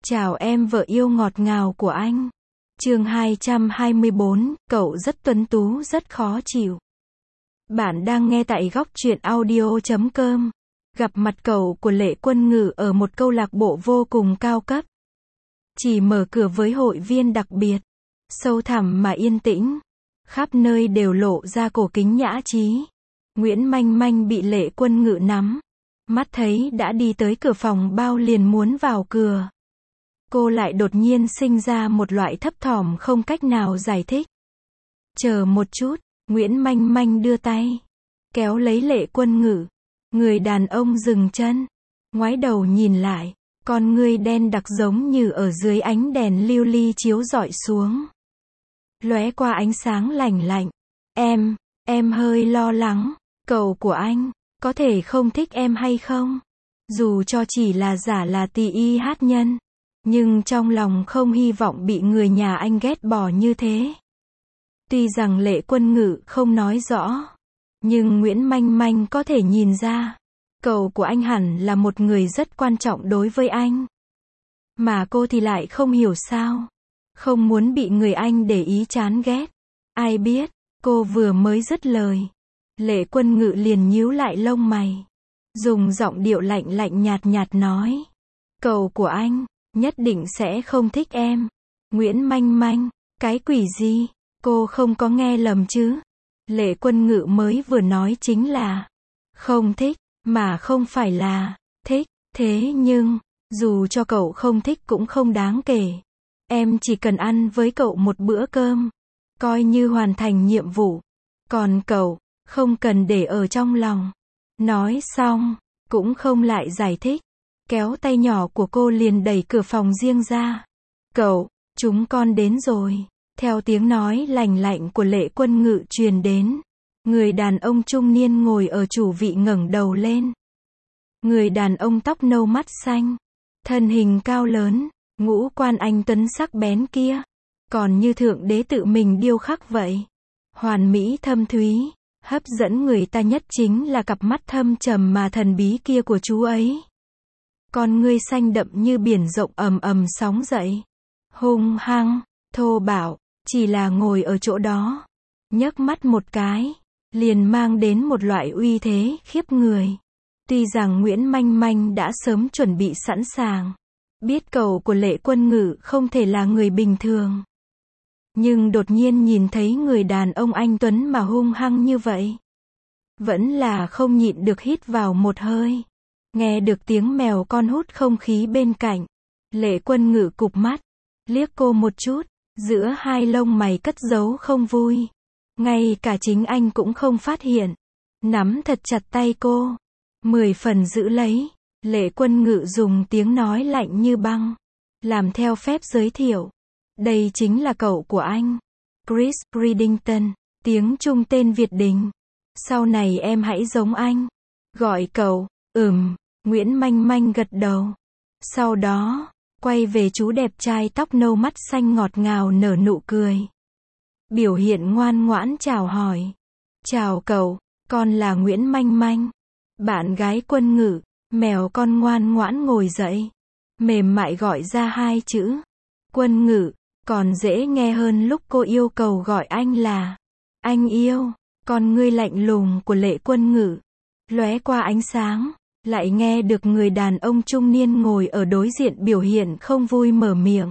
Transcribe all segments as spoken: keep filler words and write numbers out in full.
Chào em vợ yêu ngọt ngào của anh. Chương hai trăm hai mươi bốn, cậu rất tuấn tú rất khó chịu. Bạn đang nghe tại góc truyện audio chấm com. Gặp mặt cậu của Lệ Quân Ngự ở một câu lạc bộ vô cùng cao cấp. Chỉ mở cửa với hội viên đặc biệt. Sâu thẳm mà yên tĩnh. Khắp nơi đều lộ ra cổ kính nhã trí. Nguyễn Manh Manh bị Lệ Quân Ngự nắm. Mắt thấy đã đi tới cửa phòng bao liền muốn vào cửa. Cô lại đột nhiên sinh ra một loại thấp thỏm không cách nào giải thích. Chờ một chút, Nguyễn Manh Manh đưa tay. Kéo lấy Lệ Quân Ngự. Người đàn ông dừng chân. Ngoái đầu nhìn lại. Con ngươi đen đặc giống như ở dưới ánh đèn lưu ly chiếu rọi xuống. Lóe qua ánh sáng lạnh lạnh. Em, em hơi lo lắng. Cậu của anh, có thể không thích em hay không? Dù cho chỉ là giả là tỳ y hát nhân. Nhưng trong lòng không hy vọng bị người nhà anh ghét bỏ như thế. Tuy rằng Lệ Quân Ngự không nói rõ. Nhưng Nguyễn Manh Manh có thể nhìn ra. Cậu của anh hẳn là một người rất quan trọng đối với anh. Mà cô thì lại không hiểu sao. Không muốn bị người anh để ý chán ghét. Ai biết, cô vừa mới dứt lời. Lệ Quân Ngự liền nhíu lại lông mày. Dùng giọng điệu lạnh lạnh nhạt nhạt nói. Cậu của anh nhất định sẽ không thích em. Nguyễn Manh Manh, cái quỷ gì? Cô không có nghe lầm chứ? Lệ Quân Ngự mới vừa nói chính là không thích, mà không phải là thích. Thế nhưng, dù cho cậu không thích cũng không đáng kể. Em chỉ cần ăn với cậu một bữa cơm, coi như hoàn thành nhiệm vụ. Còn cậu, không cần để ở trong lòng. Nói xong, cũng không lại giải thích. Kéo tay nhỏ của cô liền đẩy cửa phòng riêng ra. Cậu, chúng con đến rồi. Theo tiếng nói lành lạnh của Lệ Quân Ngự truyền đến. Người đàn ông trung niên ngồi ở chủ vị ngẩng đầu lên. Người đàn ông tóc nâu mắt xanh. Thân hình cao lớn, ngũ quan anh tuấn sắc bén kia. Còn như thượng đế tự mình điêu khắc vậy. Hoàn mỹ thâm thúy. Hấp dẫn người ta nhất chính là cặp mắt thâm trầm mà thần bí kia của chú ấy. Con ngươi xanh đậm như biển rộng ầm ầm sóng dậy. Hung hăng, thô bạo, chỉ là ngồi ở chỗ đó. Nhấc mắt một cái, liền mang đến một loại uy thế khiếp người. Tuy rằng Nguyễn Manh Manh đã sớm chuẩn bị sẵn sàng. Biết cậu của Lệ Quân Ngự không thể là người bình thường. Nhưng đột nhiên nhìn thấy người đàn ông anh tuấn mà hung hăng như vậy. Vẫn là không nhịn được hít vào một hơi. Nghe được tiếng mèo con hút không khí bên cạnh. Lệ Quân Ngự cụp mắt. Liếc cô một chút. Giữa hai lông mày cất giấu không vui. Ngay cả chính anh cũng không phát hiện. Nắm thật chặt tay cô. Mười phần giữ lấy. Lệ Quân Ngự dùng tiếng nói lạnh như băng. Làm theo phép giới thiệu. Đây chính là cậu của anh. Chris Reddington. Tiếng Trung tên Việt Đình. Sau này em hãy giống anh. Gọi cậu. Ừm. Nguyễn Manh Manh gật đầu. Sau đó, quay về chú đẹp trai tóc nâu mắt xanh ngọt ngào nở nụ cười. Biểu hiện ngoan ngoãn chào hỏi. Chào cậu, con là Nguyễn Manh Manh. Bạn gái Quân Ngự. Mèo con ngoan ngoãn ngồi dậy. Mềm mại gọi ra hai chữ. Quân Ngự, còn dễ nghe hơn lúc cô yêu cầu gọi anh là anh yêu. Con ngươi lạnh lùng của Lệ Quân Ngự lóe qua ánh sáng. Lại nghe được người đàn ông trung niên ngồi ở đối diện biểu hiện không vui mở miệng.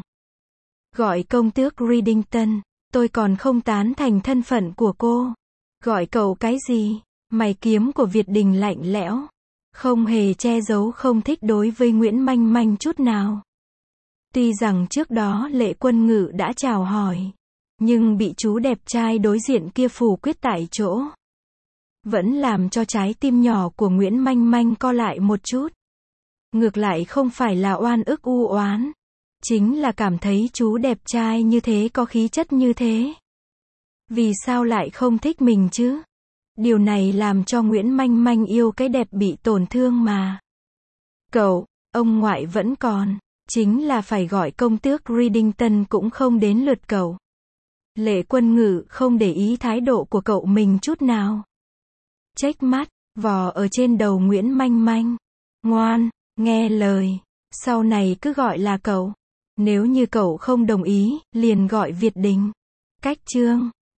Gọi công tước Reddington, tôi còn không tán thành thân phận của cô. Gọi cậu cái gì? Mày kiếm của Việt Đình lạnh lẽo. Không hề che giấu không thích đối với Nguyễn Manh Manh chút nào. Tuy rằng trước đó Lệ Quân Ngự đã chào hỏi. Nhưng bị chú đẹp trai đối diện kia phủ quyết tại chỗ. Vẫn làm cho trái tim nhỏ của Nguyễn Manh Manh co lại một chút. Ngược lại không phải là oan ức u oán. Chính là cảm thấy chú đẹp trai như thế có khí chất như thế. Vì sao lại không thích mình chứ? Điều này làm cho Nguyễn Manh Manh yêu cái đẹp bị tổn thương mà. Cậu, ông ngoại vẫn còn. Chính là phải gọi công tước Reddington cũng không đến lượt cậu. Lệ Quân Ngự không để ý thái độ của cậu mình chút nào. Chếch mắt, vò ở trên đầu Nguyễn Manh Manh. Ngoan, nghe lời. Sau này cứ gọi là cậu. Nếu như cậu không đồng ý, liền gọi Việt Đình. Cách chương